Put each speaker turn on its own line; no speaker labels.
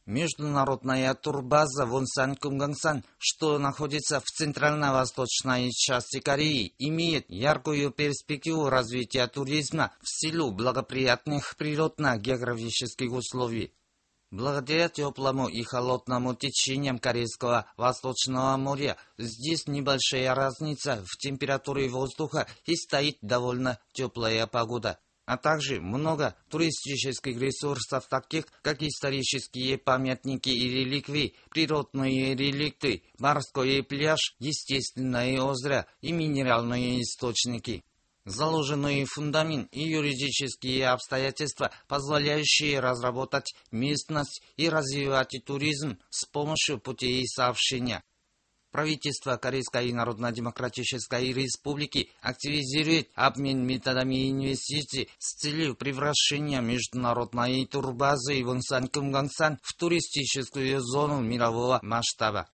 Международная турбаза Вонсан-Кумгангсан, что находится в центрально-восточной части Кореи, имеет яркую перспективу развития туризма в силу благоприятных природно-географических условий. Благодаря теплому и холодному течениям Корейского Восточного моря здесь небольшая разница в температуре воздуха и стоит довольно теплая погода. А также много туристических ресурсов, таких как исторические памятники и реликвии, природные реликты, морской пляж, естественные озера и минеральные источники. Заложенный фундамент и юридические обстоятельства, позволяющие разработать местность и развивать туризм с помощью путей сообщения. Правительство Корейской Народно-Демократической Республики активизирует обмен методами инвестиций с целью превращения международной турбазы Вонсан-Кумгангсан в туристическую зону мирового масштаба.